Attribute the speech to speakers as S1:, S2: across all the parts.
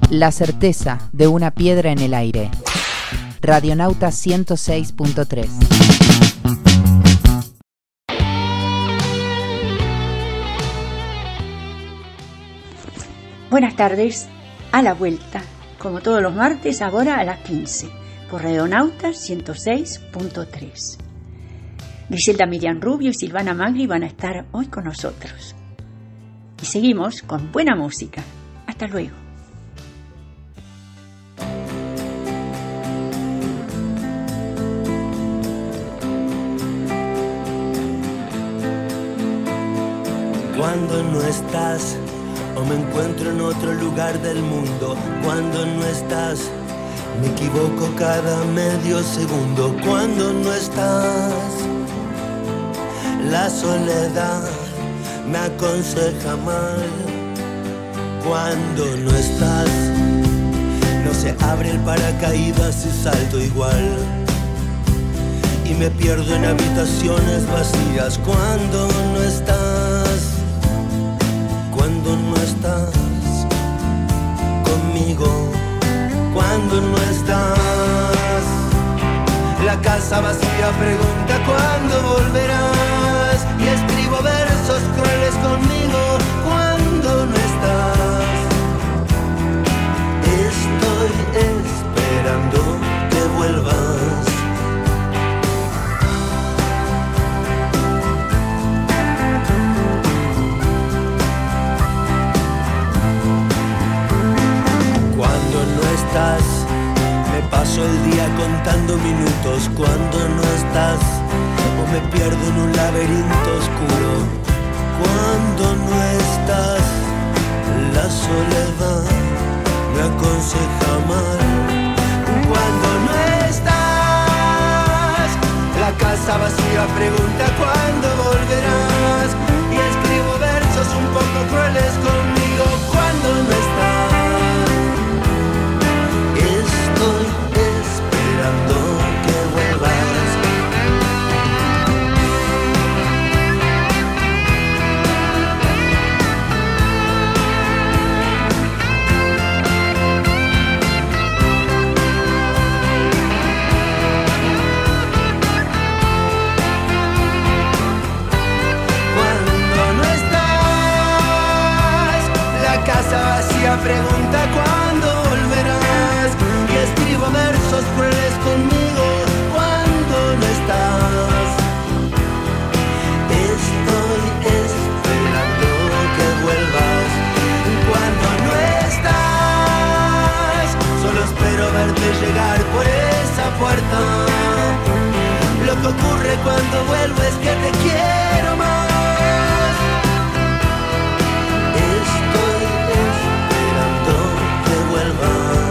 S1: La certeza de una piedra en el aire. Radionauta 106.3.
S2: Buenas tardes, a la vuelta, como todos los martes, ahora a las 15, por Radionauta 106.3. Griselda Miriam Rubio y Silvana Magri van a estar hoy con nosotros. Y seguimos con buena música. Hasta luego.
S3: Cuando no estás, o me encuentro en otro lugar del mundo. Cuando no estás, me equivoco cada medio segundo. Cuando no estás, la soledad me aconseja mal. Cuando no estás, no se abre el paracaídas y salto igual. Y me pierdo en habitaciones vacías. Cuando no estás, cuando no estás conmigo, cuando no estás, la casa vacía pregunta cuándo volverás. Y escribo versos crueles conmigo cuando no estás. Estoy esperando que vuelvas. Cuando no estás, me paso el día contando minutos. Cuando no estás, o me pierdo en un laberinto oscuro. Cuando no estás, la soledad me aconseja mal. Cuando no estás, la casa vacía pregunta cuándo volverás. Y escribo versos un poco crueles conmigo cuando no estás. Estoy esperando que vuelvas. Cuando no estás, la casa vacía pregunta cuándo volverás. Y escribo versos crueles conmigo cuando no estás. Estoy esperando que vuelvas. Cuando no estás, solo espero verte llegar por esa puerta. Lo que ocurre cuando vuelvo es que te quiero más. Estoy esperando que vuelvas.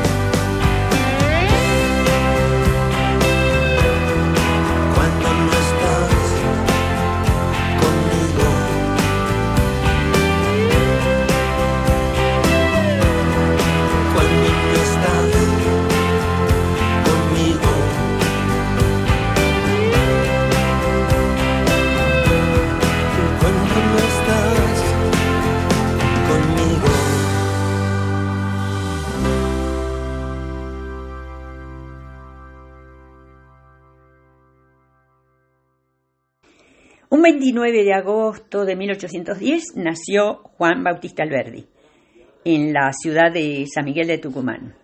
S2: Un 29 de agosto de 1810 nació Juan Bautista Alberdi en la ciudad de San Miguel de Tucumán.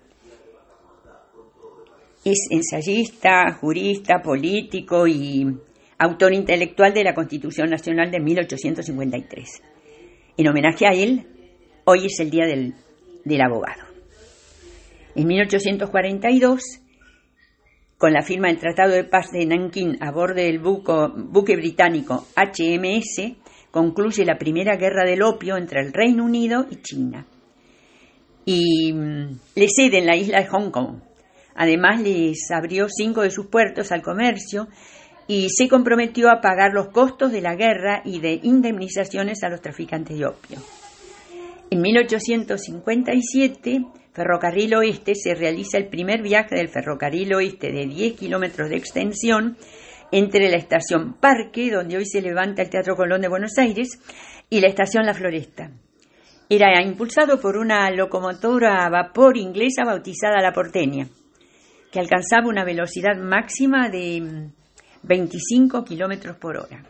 S2: Es ensayista, jurista, político y autor intelectual de la Constitución Nacional de 1853. En homenaje a él, hoy es el Día del Abogado. En 1842, con la firma del Tratado de Paz de Nankín a bordo del buque británico HMS, concluye la Primera Guerra del Opio entre el Reino Unido y China. Y le ceden la isla de Hong Kong. Además, les abrió 5 de sus puertos al comercio y se comprometió a pagar los costos de la guerra y de indemnizaciones a los traficantes de opio. En 1857, Ferrocarril Oeste, se realiza el primer viaje del Ferrocarril Oeste de 10 kilómetros de extensión entre la estación Parque, donde hoy se levanta el Teatro Colón de Buenos Aires, y la estación La Floresta. Era impulsado por una locomotora a vapor inglesa bautizada La Porteña, que alcanzaba una velocidad máxima de 25 kilómetros por hora.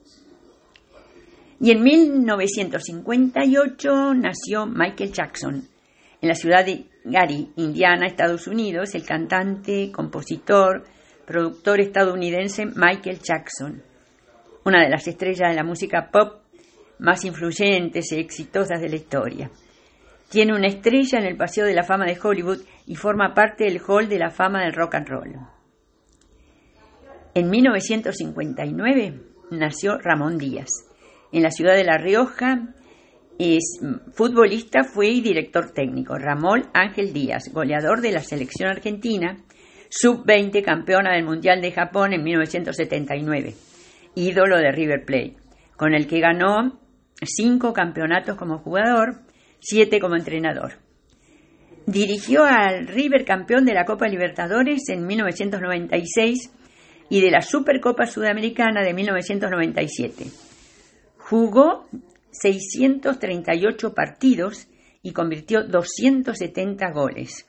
S2: Y en 1958 nació Michael Jackson, en la ciudad de Gary, Indiana, Estados Unidos, el cantante, compositor, productor estadounidense Michael Jackson, una de las estrellas de la música pop más influyentes y exitosas de la historia. Tiene una estrella en el Paseo de la Fama de Hollywood y forma parte del Hall de la Fama del Rock and Roll. En 1959 nació Ramón Díaz, en la ciudad de La Rioja. Es futbolista, fue y director técnico. Ramón Ángel Díaz, goleador de la selección argentina, sub-20 campeona del Mundial de Japón en 1979, ídolo de River Plate, con el que ganó 5 campeonatos como jugador, 7 como entrenador. Dirigió al River campeón de la Copa Libertadores en 1996 y de la Supercopa Sudamericana de 1997. Jugó 638 partidos y convirtió 270 goles.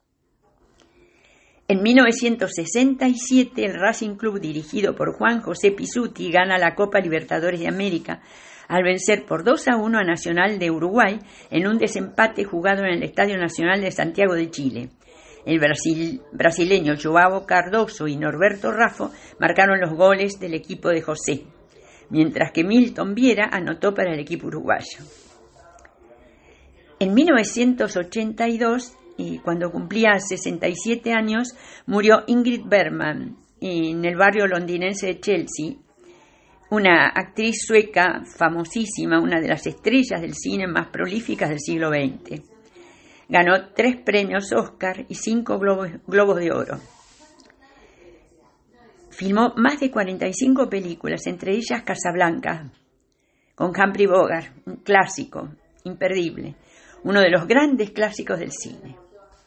S2: En 1967, el Racing Club, dirigido por Juan José Pizzuti, gana la Copa Libertadores de América al vencer por 2-1 a Nacional de Uruguay en un desempate jugado en el Estadio Nacional de Santiago de Chile. El brasileño João Cardoso y Norberto Raffo marcaron los goles del equipo de José, mientras que Milton Viera anotó para el equipo uruguayo. En 1982, cuando cumplía 67 años, murió Ingrid Bergman en el barrio londinense de Chelsea, una actriz sueca famosísima, una de las estrellas del cine más prolíficas del siglo XX. Ganó 3 premios Oscar y 5 globos de oro. Filmó más de 45 películas, entre ellas Casablanca, con Humphrey Bogart, un clásico, imperdible, uno de los grandes clásicos del cine.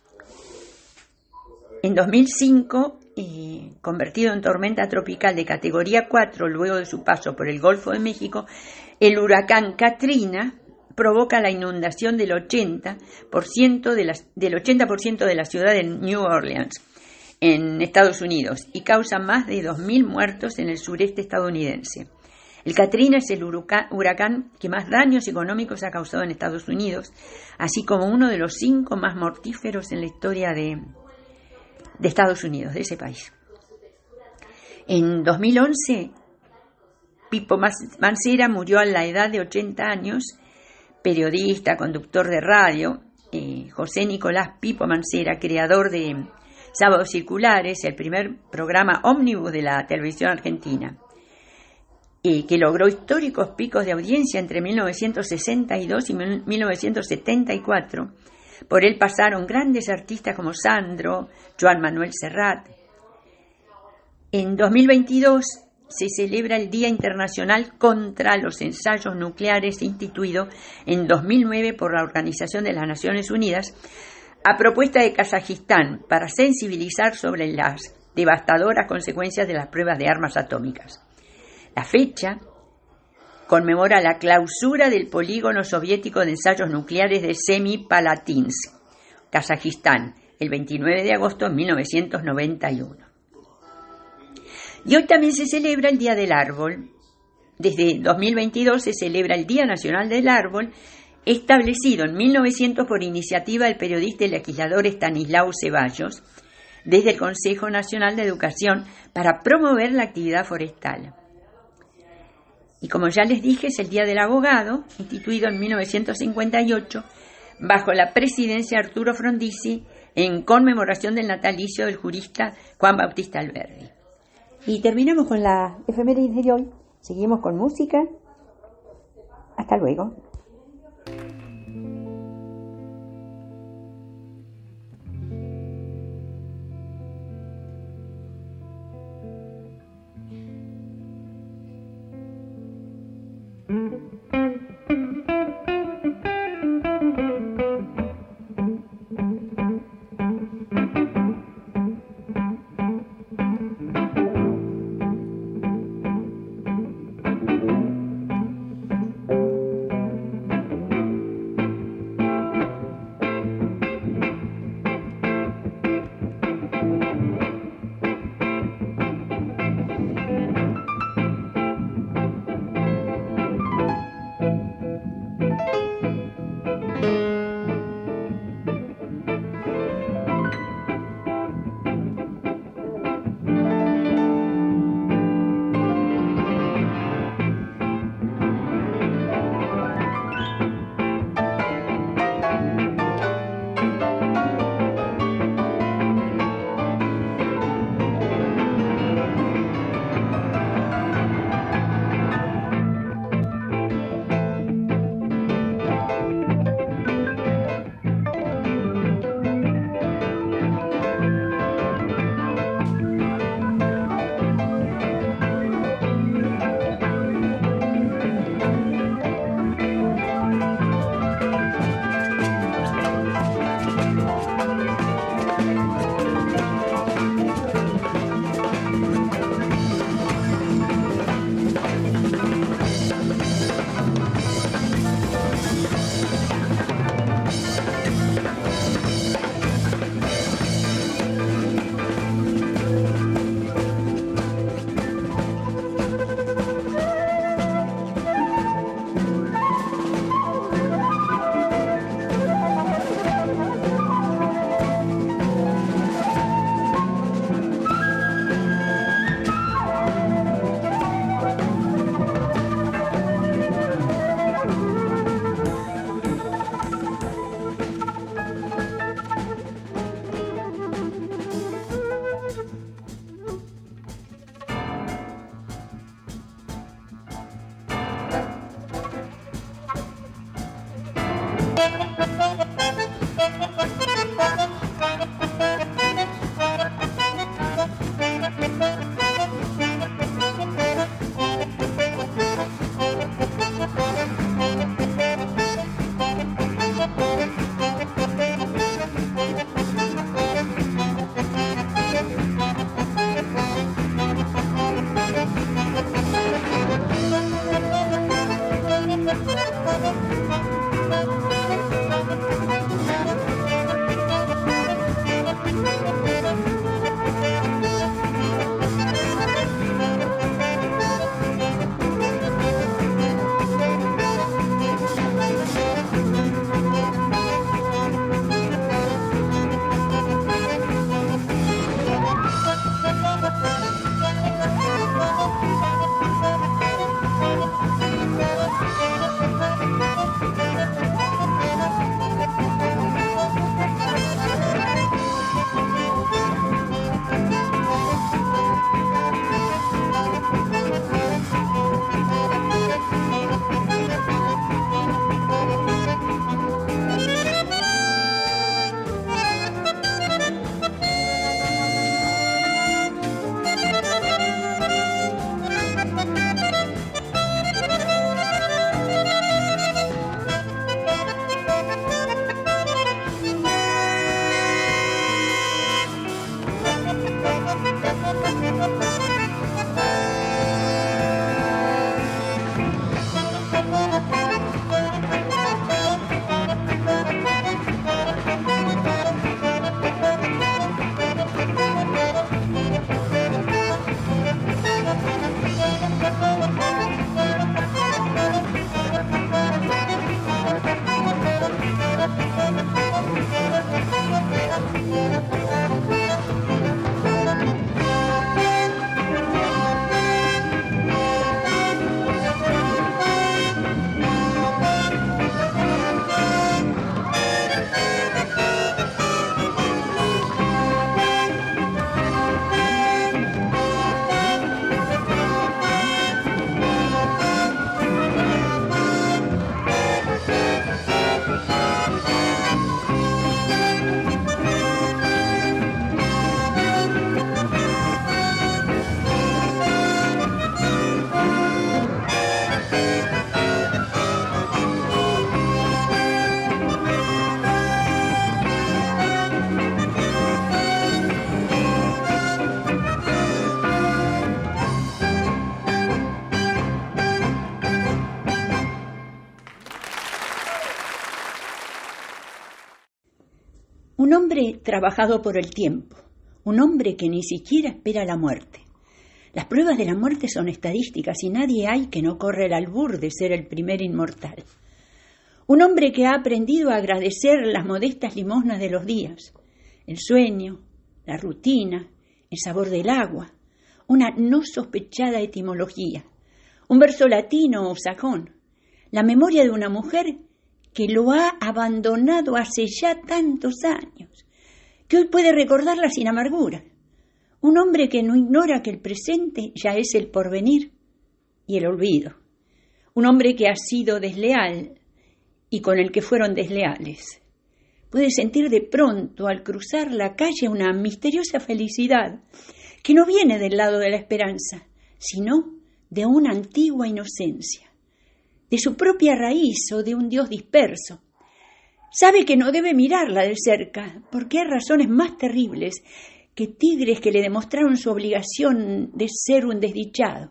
S2: En 2005, convertido en tormenta tropical de categoría 4 luego de su paso por el Golfo de México, el huracán Katrina provoca la inundación del 80% de la ciudad de New Orleans, en Estados Unidos, y causa más de 2.000 muertos en el sureste estadounidense. El Katrina es el huracán que más daños económicos ha causado en Estados Unidos, así como uno de los 5 más mortíferos en la historia de Estados Unidos, de ese país. En 2011, Pipo Mancera murió a la edad de 80 años, periodista, conductor de radio. José Nicolás Pipo Mancera, creador de Sábados Circulares, el primer programa ómnibus de la televisión argentina, que logró históricos picos de audiencia entre 1962 y 1974. Por él pasaron grandes artistas como Sandro, Joan Manuel Serrat. En 2022 se celebra el Día Internacional contra los Ensayos Nucleares, instituido en 2009 por la Organización de las Naciones Unidas, a propuesta de Kazajistán, para sensibilizar sobre las devastadoras consecuencias de las pruebas de armas atómicas. La fecha conmemora la clausura del polígono soviético de ensayos nucleares de Semipalatinsk, Kazajistán, el 29 de agosto de 1991. Y hoy también se celebra el Día del Árbol. Desde 2022 se celebra el Día Nacional del Árbol, establecido en 1900 por iniciativa del periodista y legislador Estanislao Ceballos, desde el Consejo Nacional de Educación, para promover la actividad forestal. Y como ya les dije, es el Día del Abogado, instituido en 1958, bajo la presidencia de Arturo Frondizi, en conmemoración del natalicio del jurista Juan Bautista Alberdi. Y terminamos con la efeméride de hoy. Seguimos con música. Hasta luego. Un hombre trabajado por el tiempo, un hombre que ni siquiera espera la muerte. Las pruebas de la muerte son estadísticas y nadie hay que no corre el albur de ser el primer inmortal. Un hombre que ha aprendido a agradecer las modestas limosnas de los días, el sueño, la rutina, el sabor del agua, una no sospechada etimología, un verso latino o sajón, la memoria de una mujer que lo ha abandonado hace ya tantos años, que hoy puede recordarla sin amargura. Un hombre que no ignora que el presente ya es el porvenir y el olvido. Un hombre que ha sido desleal y con el que fueron desleales. Puede sentir de pronto al cruzar la calle una misteriosa felicidad que no viene del lado de la esperanza, sino de una antigua inocencia, de su propia raíz o de un Dios disperso. Sabe que no debe mirarla de cerca, porque hay razones más terribles que tigres que le demostraron su obligación de ser un desdichado.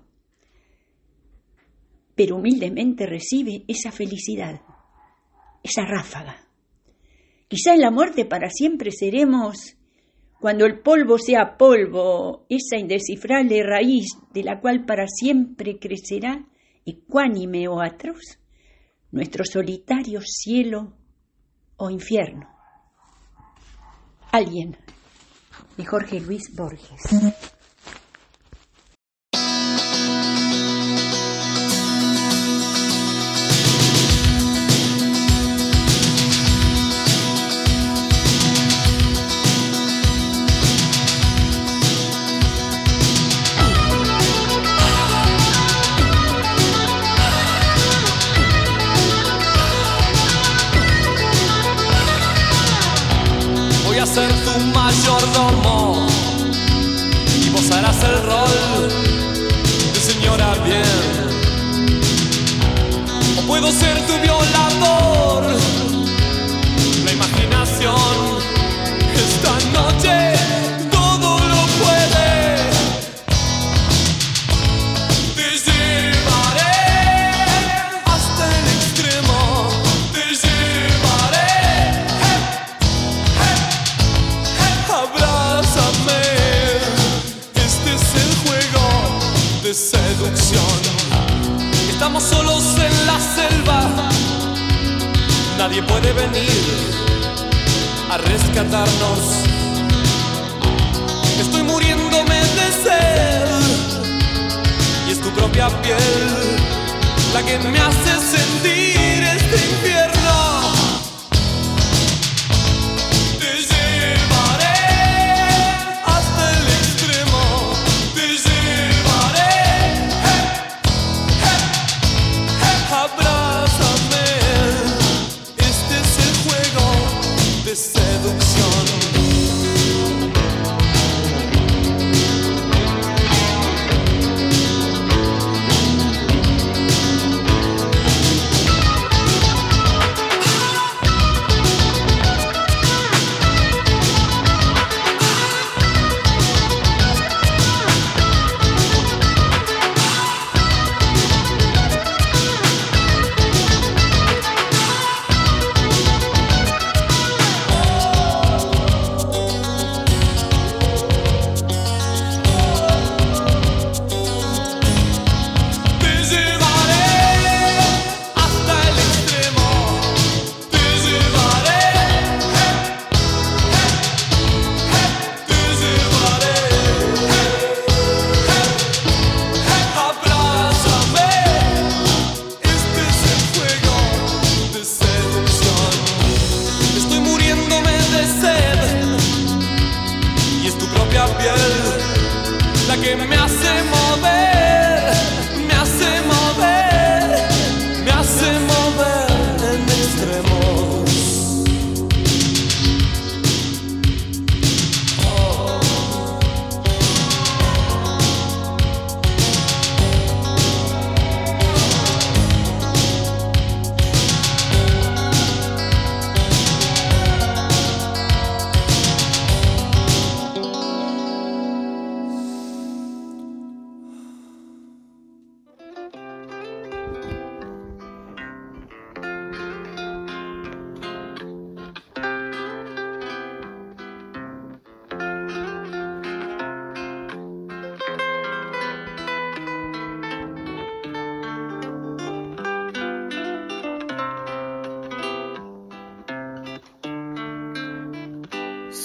S2: Pero humildemente recibe esa felicidad, esa ráfaga. Quizá en la muerte para siempre seremos, cuando el polvo sea polvo, esa indescifrable raíz de la cual para siempre crecerá, ecuánime o atroz, nuestro solitario cielo o infierno. Alguien, de Jorge Luis Borges.
S4: Ser tu mayordomo y vos harás el rol de señora bien. O puedo ser tu violador. La imaginación esta noche todo lo puede. Te llevaré hasta el extremo. Te llevaré. Abrázame, este es el juego de seducción. Estamos solos en la selva, nadie puede venir a rescatarnos. Estoy muriéndome de sed y es tu propia piel la que me hace sentir este infierno.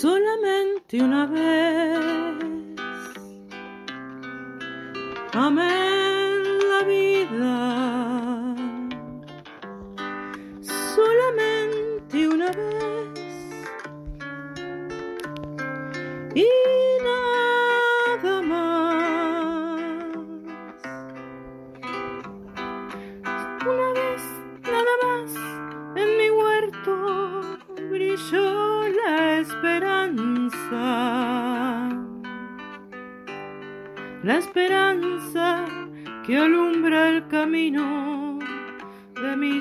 S5: solamente una vez. Amén la vida, solamente una vez. Y nada más. Una vez, nada más, en mi huerto brilló la esperanza. La esperanza que alumbra el camino de mi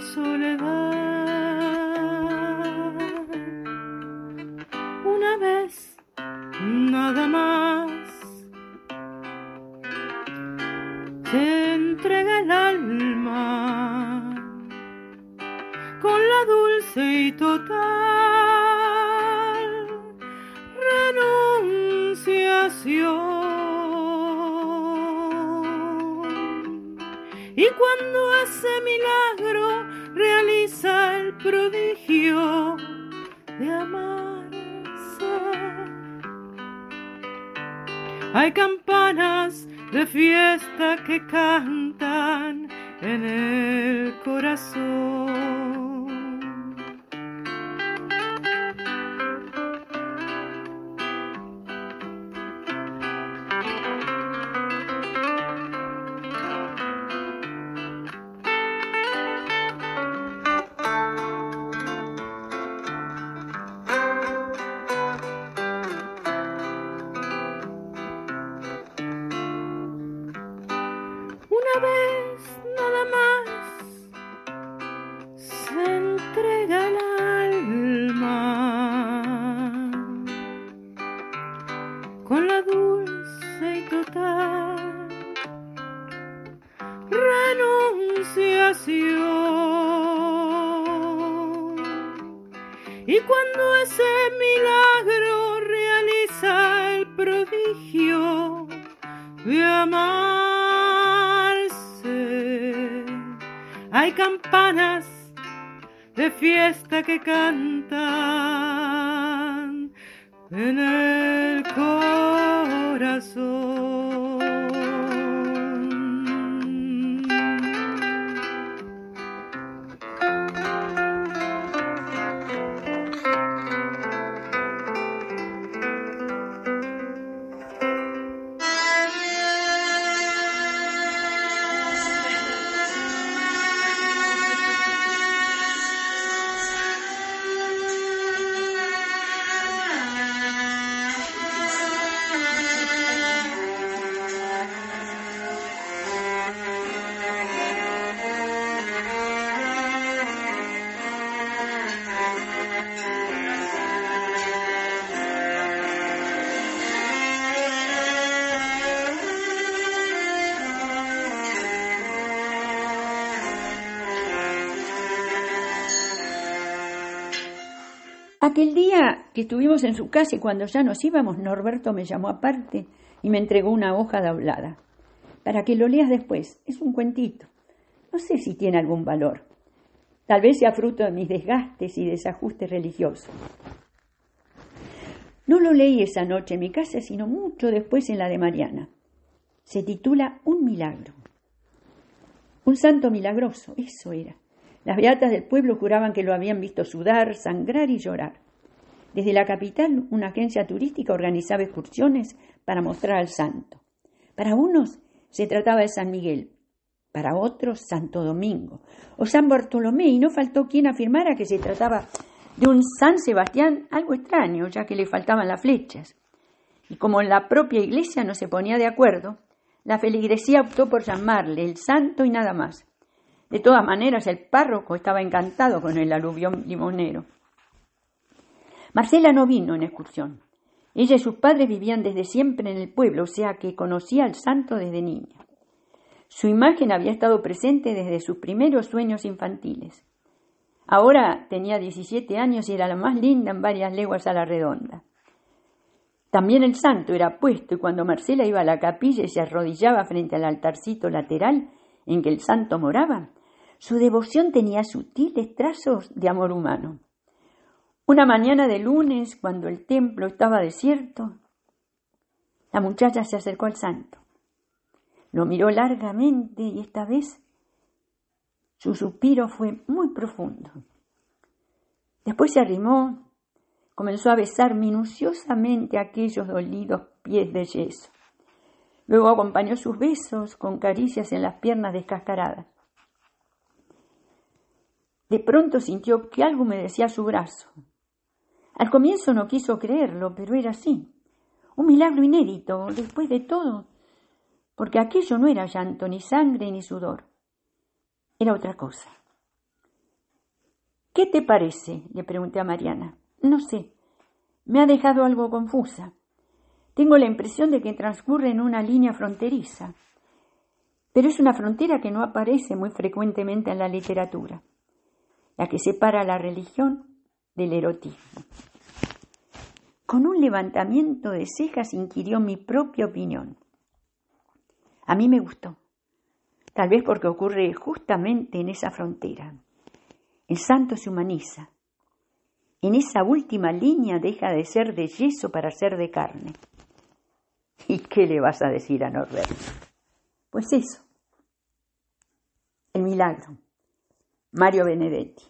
S5: soledad. Una vez, nada más, se entrega el alma con la dulce y total renunciación. Y cuando ese milagro realiza el prodigio de amarse, hay campanas de fiesta que cantan en el corazón. Una vez, nada más, se entrega el alma con la dulce y total renunciación. Y cuando ese milagro realiza el prodigio de amarse, hay campanas de fiesta que cantan en el corazón.
S2: Aquel día que estuvimos en su casa y cuando ya nos íbamos, Norberto me llamó aparte y me entregó una hoja doblada. Para que lo leas después, es un cuentito. No sé si tiene algún valor. Tal vez sea fruto de mis desgastes y desajustes religiosos. No lo leí esa noche en mi casa, sino mucho después en la de Mariana. Se titula Un milagro. Un santo milagroso, eso era. Las beatas del pueblo juraban que lo habían visto sudar, sangrar y llorar. Desde la capital, una agencia turística organizaba excursiones para mostrar al santo. Para unos se trataba de San Miguel, para otros Santo Domingo o San Bartolomé, y no faltó quien afirmara que se trataba de un San Sebastián, algo extraño, ya que le faltaban las flechas. Y como la propia iglesia no se ponía de acuerdo, la feligresía optó por llamarle el santo y nada más. De todas maneras, el párroco estaba encantado con el aluvión limonero. Marcela no vino en excursión. Ella y sus padres vivían desde siempre en el pueblo, o sea que conocía al santo desde niña. Su imagen había estado presente desde sus primeros sueños infantiles. Ahora tenía 17 años y era la más linda en varias leguas a la redonda. También el santo era puesto, y cuando Marcela iba a la capilla y se arrodillaba frente al altarcito lateral en que el santo moraba, su devoción tenía sutiles trazos de amor humano. Una mañana de lunes, cuando el templo estaba desierto, la muchacha se acercó al santo. Lo miró largamente y esta vez su suspiro fue muy profundo. Después se arrimó, comenzó a besar minuciosamente aquellos dolidos pies de yeso. Luego acompañó sus besos con caricias en las piernas descascaradas. De pronto sintió que algo humedecía su brazo. Al comienzo no quiso creerlo, pero era así. Un milagro inédito, después de todo, porque aquello no era llanto, ni sangre, ni sudor. Era otra cosa. ¿Qué te parece?, le pregunté a Mariana. No sé, me ha dejado algo confusa. Tengo la impresión de que transcurre en una línea fronteriza, pero es una frontera que no aparece muy frecuentemente en la literatura, la que separa la religión del erotismo. Con un levantamiento de cejas inquirió mi propia opinión. A mí me gustó, tal vez porque ocurre justamente en esa frontera. El santo se humaniza. En esa última línea deja de ser de yeso para ser de carne. ¿Y qué le vas a decir a Norberto? Pues eso. El milagro. Mario Benedetti.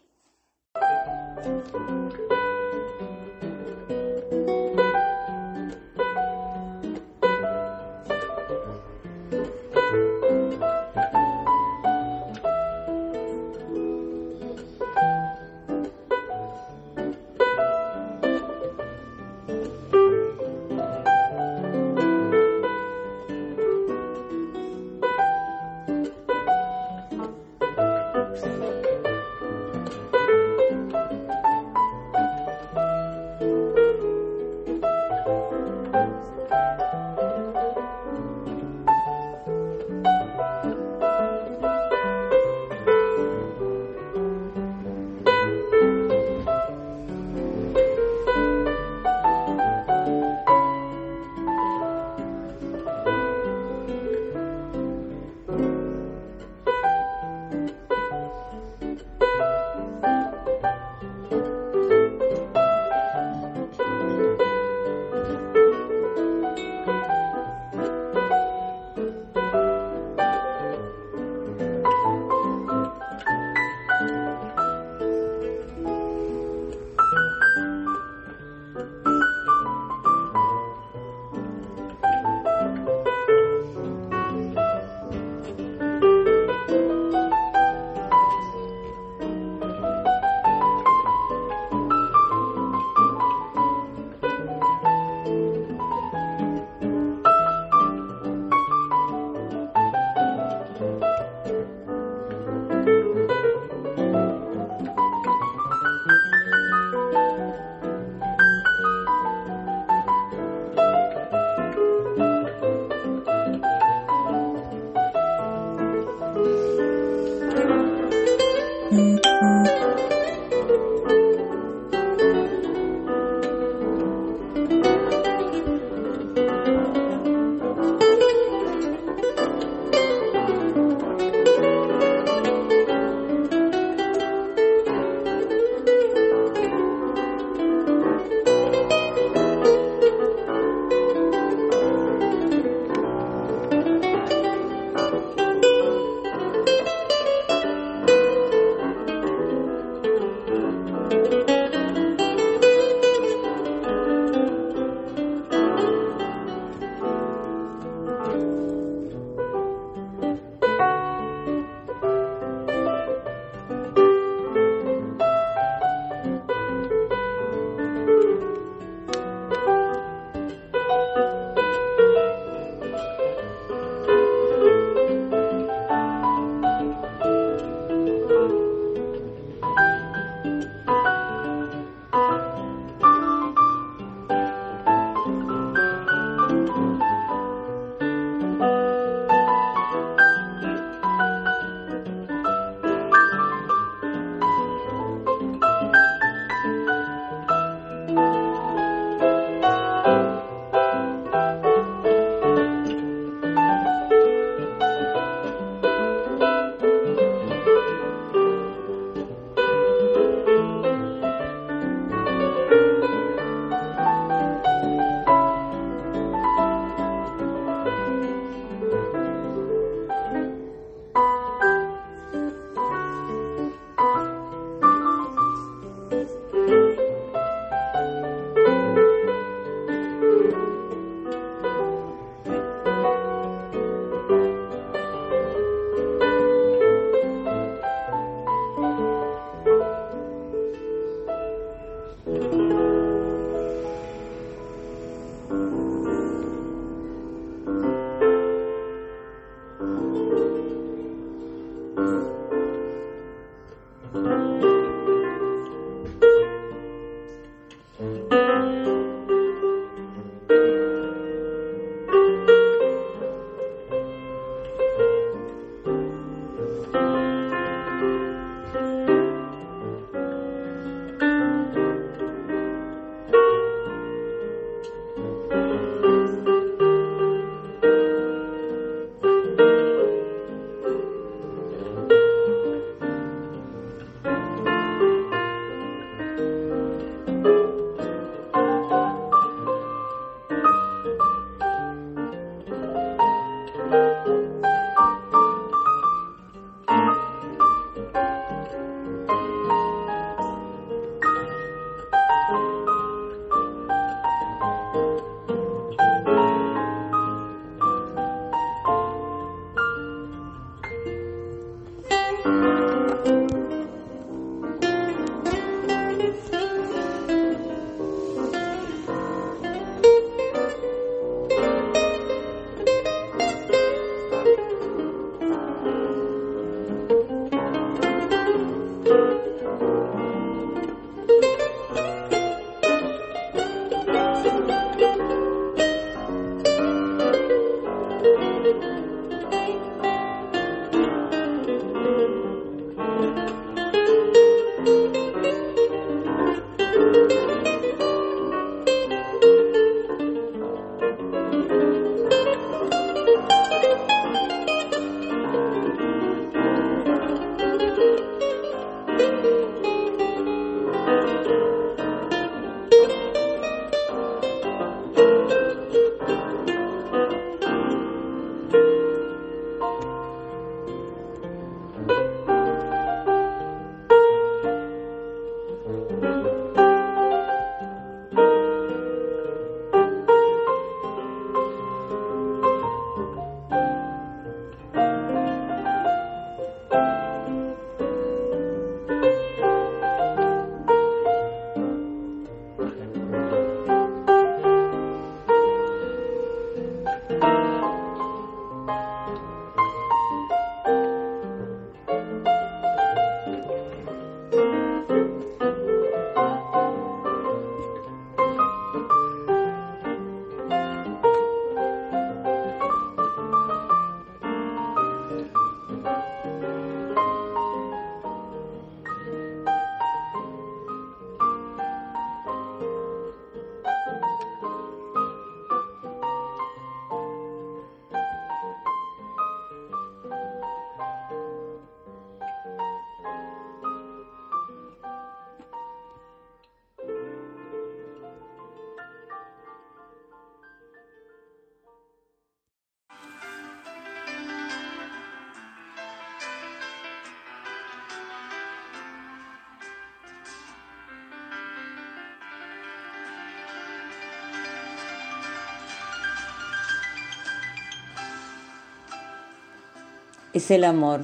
S6: Es el amor.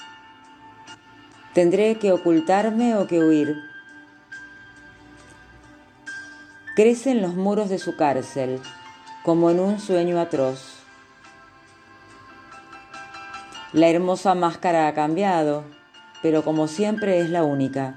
S6: ¿Tendré que ocultarme o que huir? Crece en los muros de su cárcel, como en un sueño atroz. La hermosa máscara ha cambiado, pero como siempre es la única.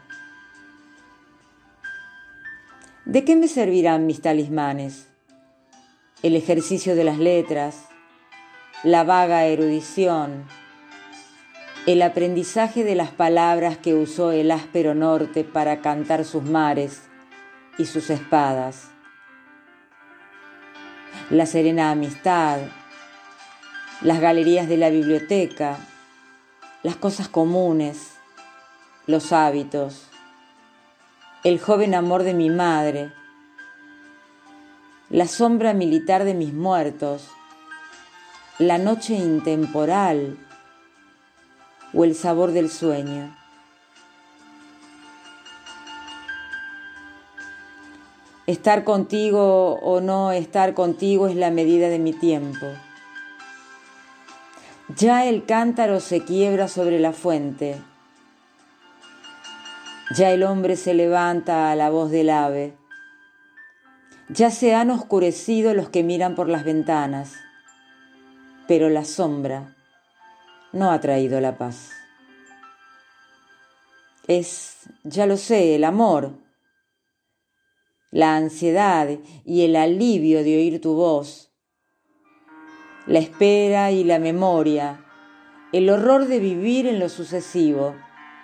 S6: ¿De qué me servirán mis talismanes? El ejercicio de las letras, la vaga erudición, el aprendizaje de las palabras que usó el áspero norte para cantar sus mares y sus espadas, la serena amistad, las galerías de la biblioteca, las cosas comunes, los hábitos, el joven amor de mi madre, la sombra militar de mis muertos, la noche intemporal o el sabor del sueño. Estar contigo o no estar contigo es la medida de mi tiempo. Ya el cántaro se quiebra sobre la fuente. Ya el hombre se levanta a la voz del ave. Ya se han oscurecido los que miran por las ventanas, pero la sombra no ha traído la paz. Es, ya lo sé, el amor, la ansiedad y el alivio de oír tu voz, la espera y la memoria, el horror de vivir en lo sucesivo.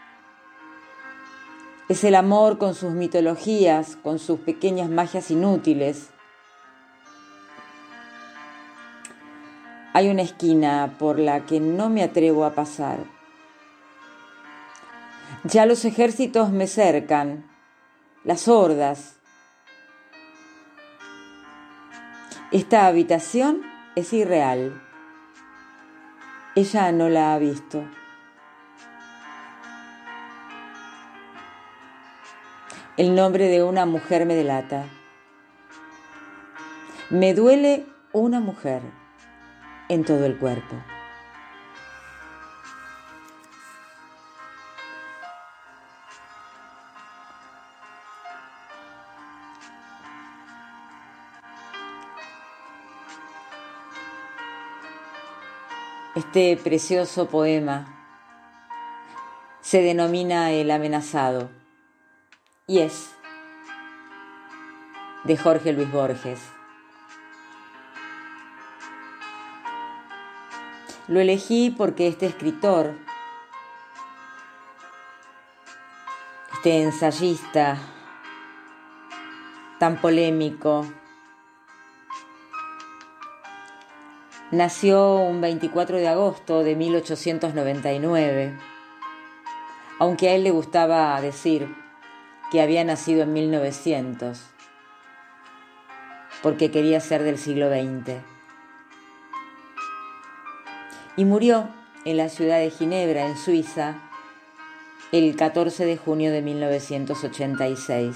S6: Es el amor con sus mitologías, con sus pequeñas magias inútiles. Hay una esquina por la que no me atrevo a pasar. Ya los ejércitos me cercan, las hordas. Esta habitación es irreal. Ella no la ha visto. El nombre de una mujer me delata. Me duele una mujer en todo el cuerpo. Este precioso poema se denomina El amenazado y es de Jorge Luis Borges. Lo elegí porque este escritor, este ensayista tan polémico, nació un 24 de agosto de 1899, aunque a él le gustaba decir que había nacido en 1900, porque quería ser del siglo XX. Y murió en la ciudad de Ginebra, en Suiza, el 14 de junio de 1986.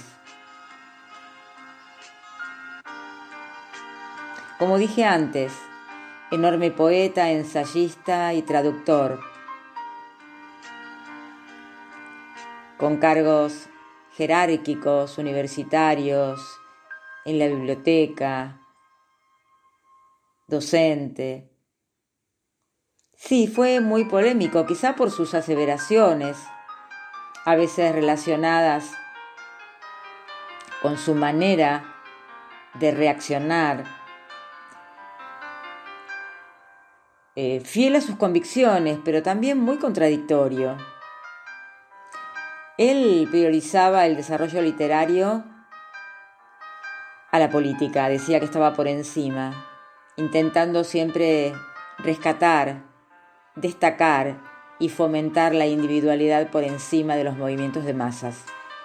S6: Como dije antes, enorme poeta, ensayista y traductor, con cargos jerárquicos, universitarios, en la biblioteca, docente. Sí, fue muy polémico, quizá por sus aseveraciones, a veces relacionadas con su manera de reaccionar, fiel a sus convicciones, pero también muy contradictorio. Él priorizaba el desarrollo literario a la política, decía que estaba por encima, intentando siempre rescatar, destacar y fomentar la individualidad por encima de los movimientos de masas.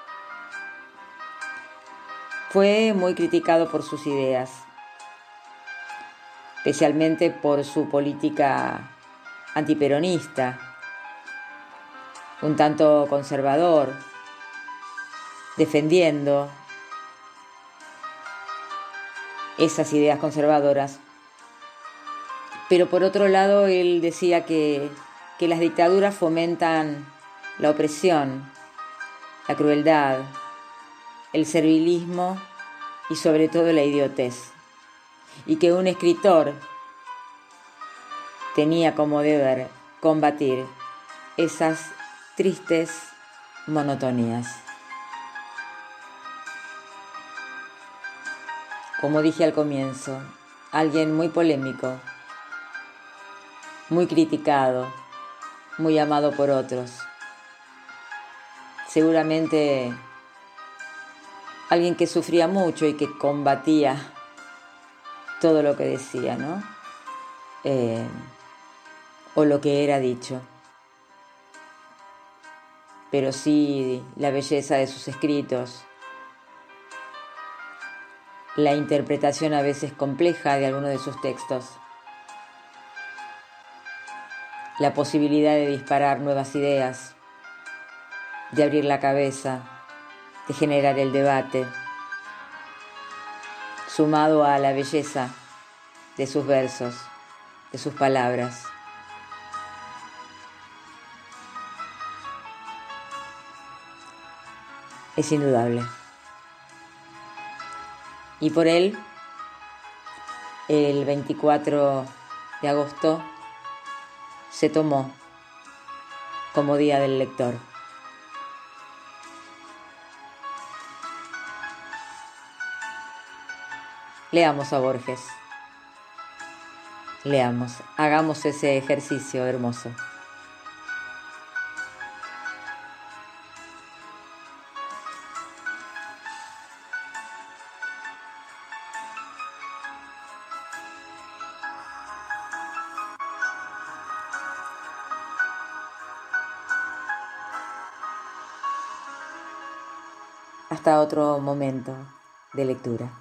S6: Fue muy criticado por sus ideas, especialmente por su política antiperonista, un tanto conservador, defendiendo esas ideas conservadoras. Pero por otro lado, él decía que que las dictaduras fomentan la opresión, la crueldad, el servilismo y sobre todo la idiotez, y que un escritor tenía como deber combatir esas tristes monotonías. Como dije al comienzo, alguien muy polémico, muy criticado, muy amado por otros. Seguramente alguien que sufría mucho y que combatía todo lo que decía, ¿no? O lo que era dicho. Pero sí la belleza de sus escritos, la interpretación a veces compleja de algunos de sus textos, la posibilidad de disparar nuevas ideas, de abrir la cabeza, de generar el debate, sumado a la belleza de sus versos, de sus palabras. Es indudable. Y por él, el 24 de agosto se tomó como Día del Lector. Leamos a Borges. Leamos, hagamos ese ejercicio hermoso. Hasta otro momento de lectura.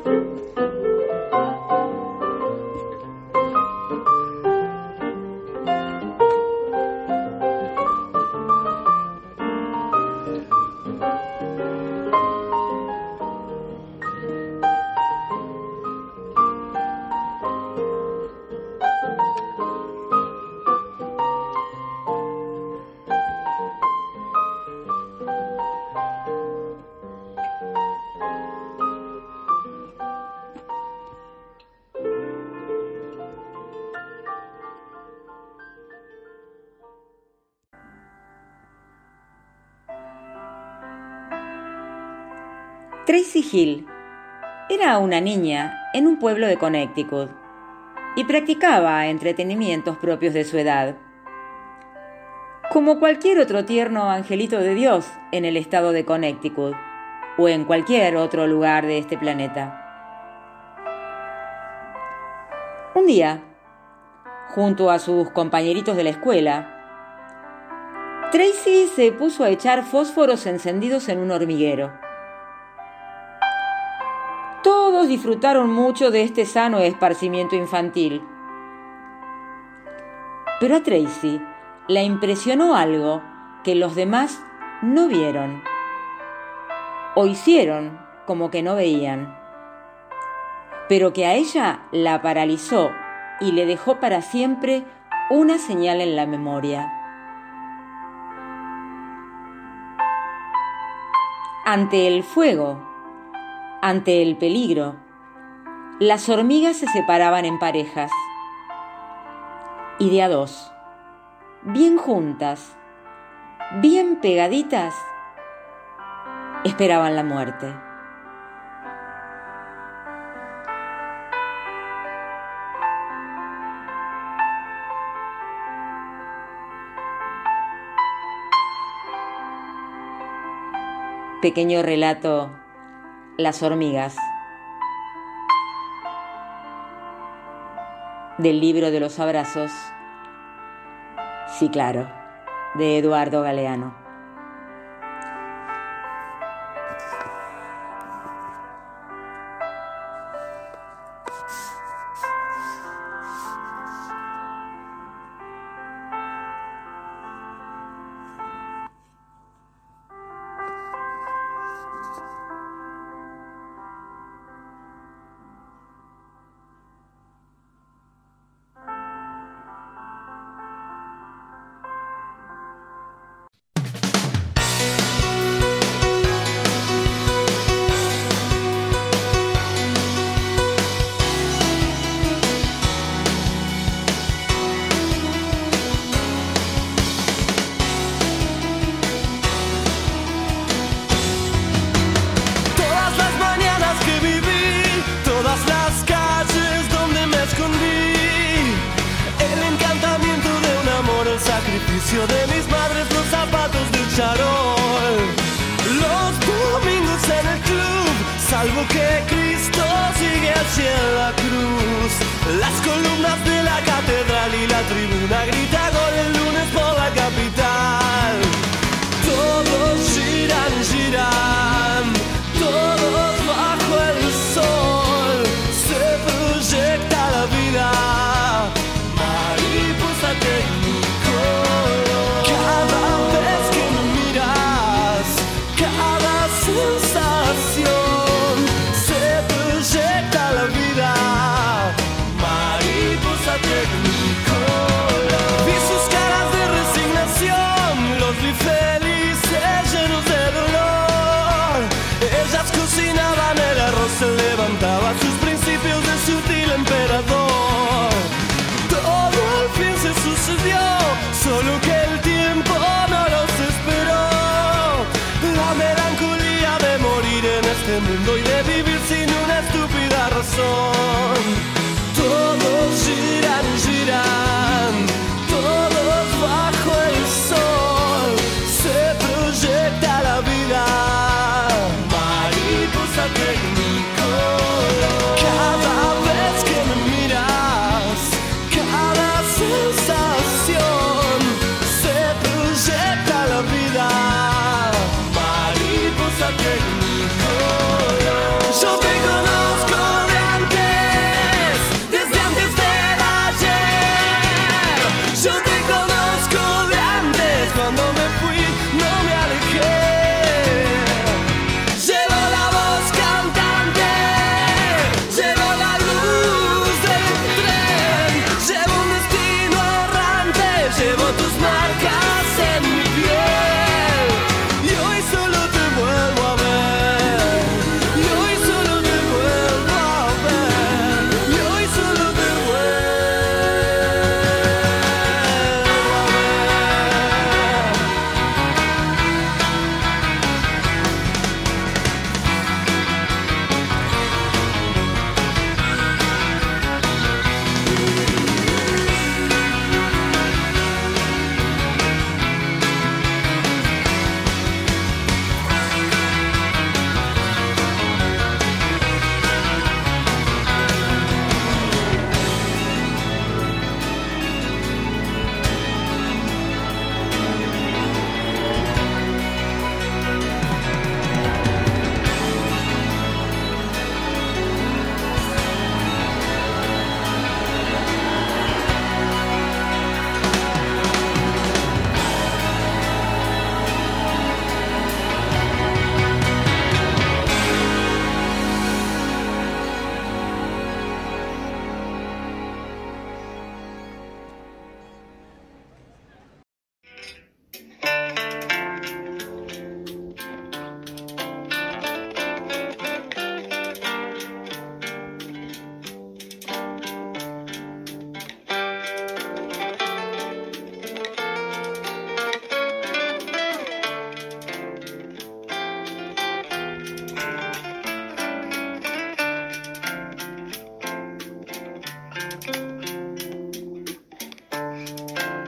S6: Tracy Hill era una niña en un pueblo de Connecticut y practicaba entretenimientos propios de su edad, como cualquier otro tierno angelito de Dios en el estado de Connecticut o en cualquier otro lugar de este planeta. Un día, junto a sus compañeritos de la escuela, Tracy se puso a echar fósforos encendidos en un hormiguero. Todos disfrutaron mucho de este sano esparcimiento infantil. Pero a Tracy la impresionó algo que los demás no vieron o hicieron como que no veían, pero que a ella la paralizó y le dejó para siempre una señal en la memoria. Ante el fuego, ante el peligro, las hormigas se separaban en parejas y de a dos, bien juntas, bien pegaditas, esperaban la muerte. Pequeño relato, Las hormigas, del libro de los abrazos, sí claro, de Eduardo Galeano.
S3: De mis madres los zapatos del charol, los domingos en el club, salvo que Cristo sigue hacia la cruz, las columnas de la catedral y la tribuna grita gol el lunes por la capital. Todos giran, giran, todos bajo el sol, se proyecta la vida, mariposa técnica. Cada vez que me miras, cada sensación se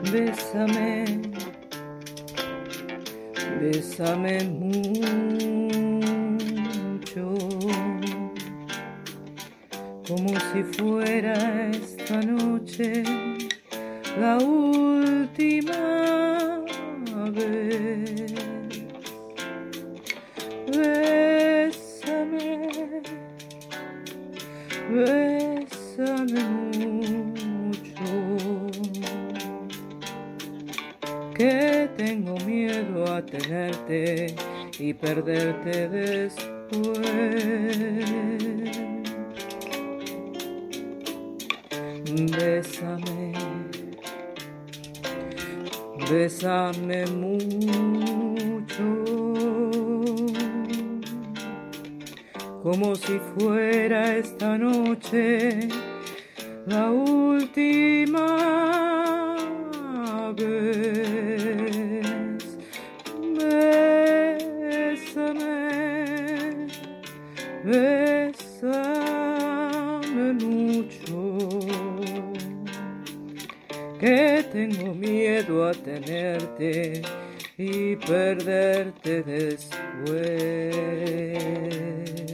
S5: Bésame, bésame mucho, como si fuera esta noche la última vez. Bésame, bésame mucho, que tengo miedo a tenerte y perderte después. Bésame, bésame mucho, como si fuera esta noche la última vez. Bésame, bésame mucho, que tengo miedo a tenerte y perderte después.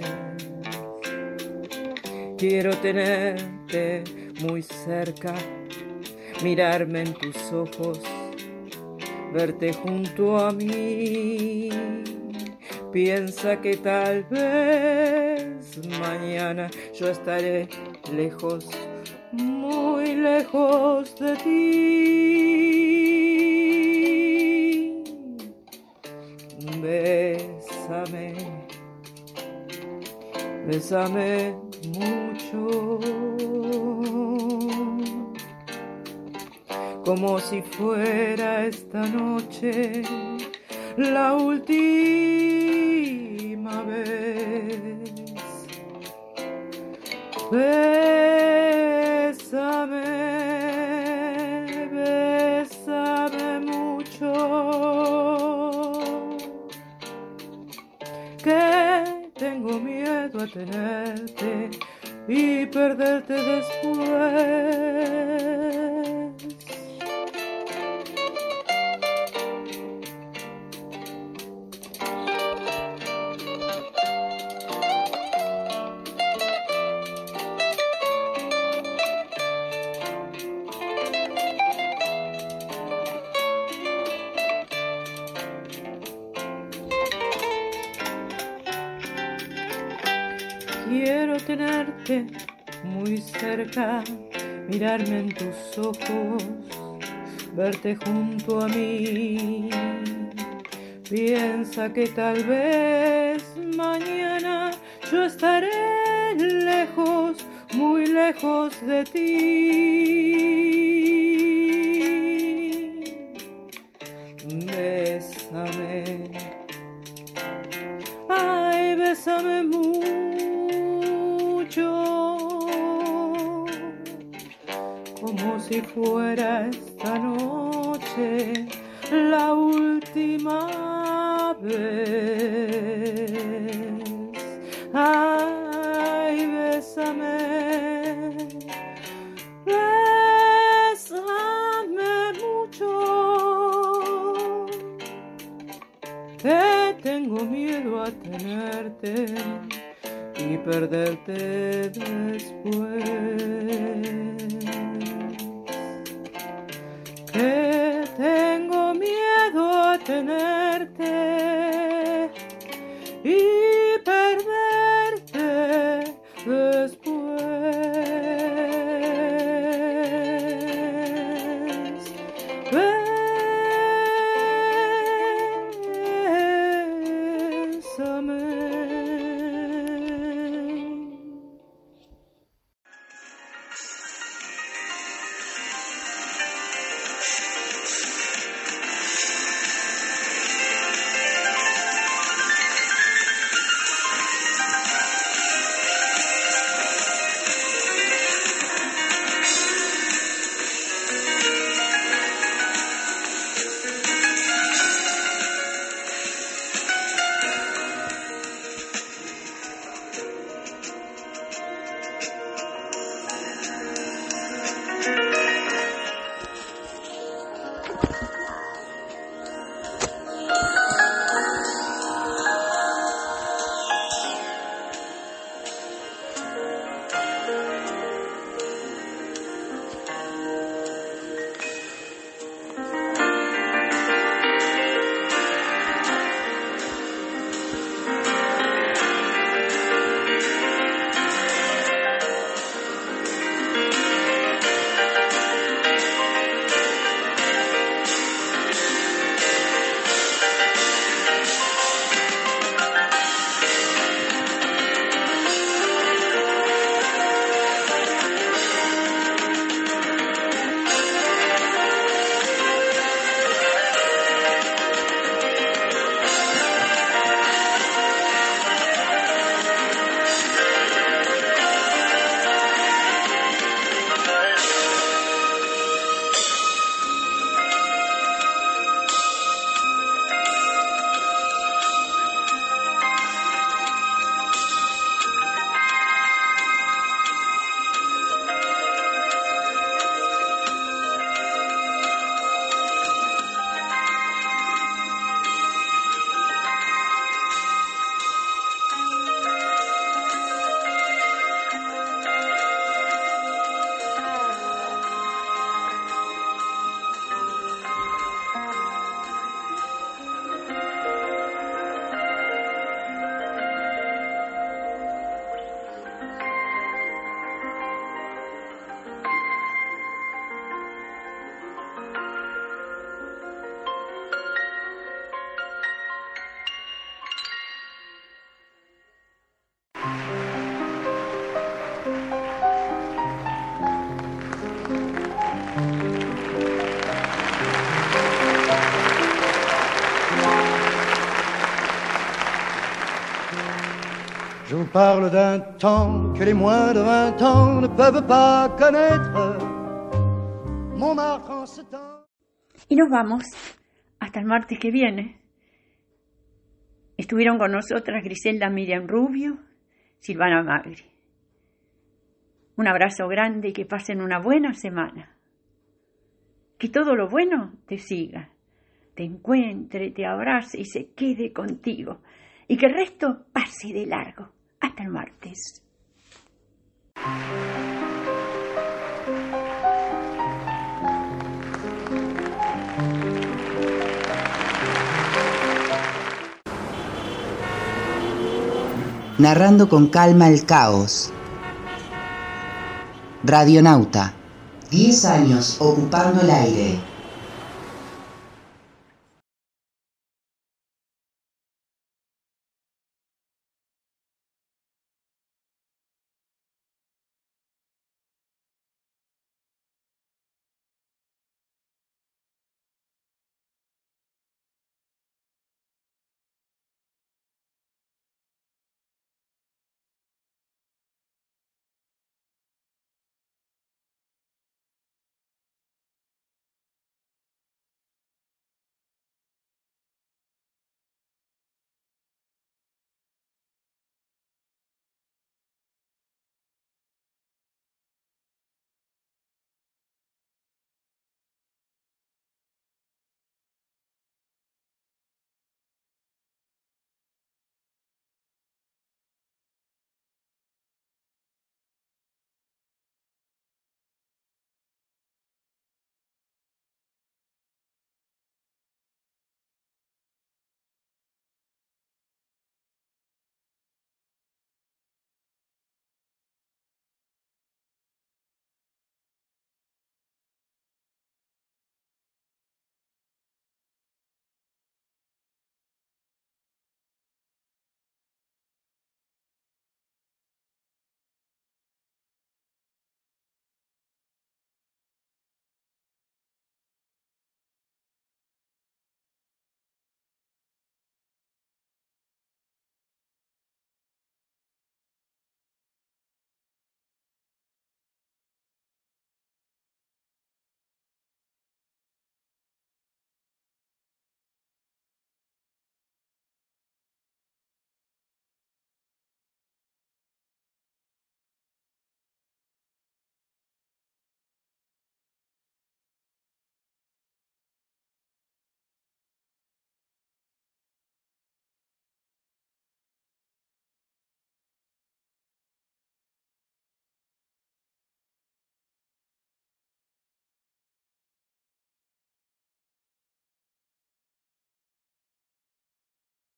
S5: Quiero tenerte muy cerca, mirarme en tus ojos, verte junto a mí. Piensa que tal vez mañana yo estaré lejos, muy lejos de ti. Bésame, bésame mucho, como si fuera esta noche la última vez. Bésame, bésame mucho, que tengo miedo a tenerte y perderte después. Quiero tenerte muy cerca, mirarme en tus ojos, verte junto a mí. Piensa que tal vez mañana yo estaré lejos, muy lejos de ti. Bésame, ay, bésame mucho, como si fuera esta noche la última vez. Ay, bésame, bésame mucho, que tengo miedo a tenerte y perderte después. Que tengo miedo a tenerte y perderte después. Bésame.
S3: parle d'un temps que les moins de 20 ans ne peuvent pas connaître. Montmartre en ce temps.
S2: Y nos vamos hasta el martes que viene. Estuvieron con nosotras Griselda Miriam Rubio, Silvana Magri. Un abrazo grande y que pasen una buena semana. Que todo lo bueno te siga, te encuentre, te abrace y se quede contigo. Y que el resto pase de largo. Hasta el martes.
S1: Narrando con calma el caos. Radionauta. 10 años ocupando el aire.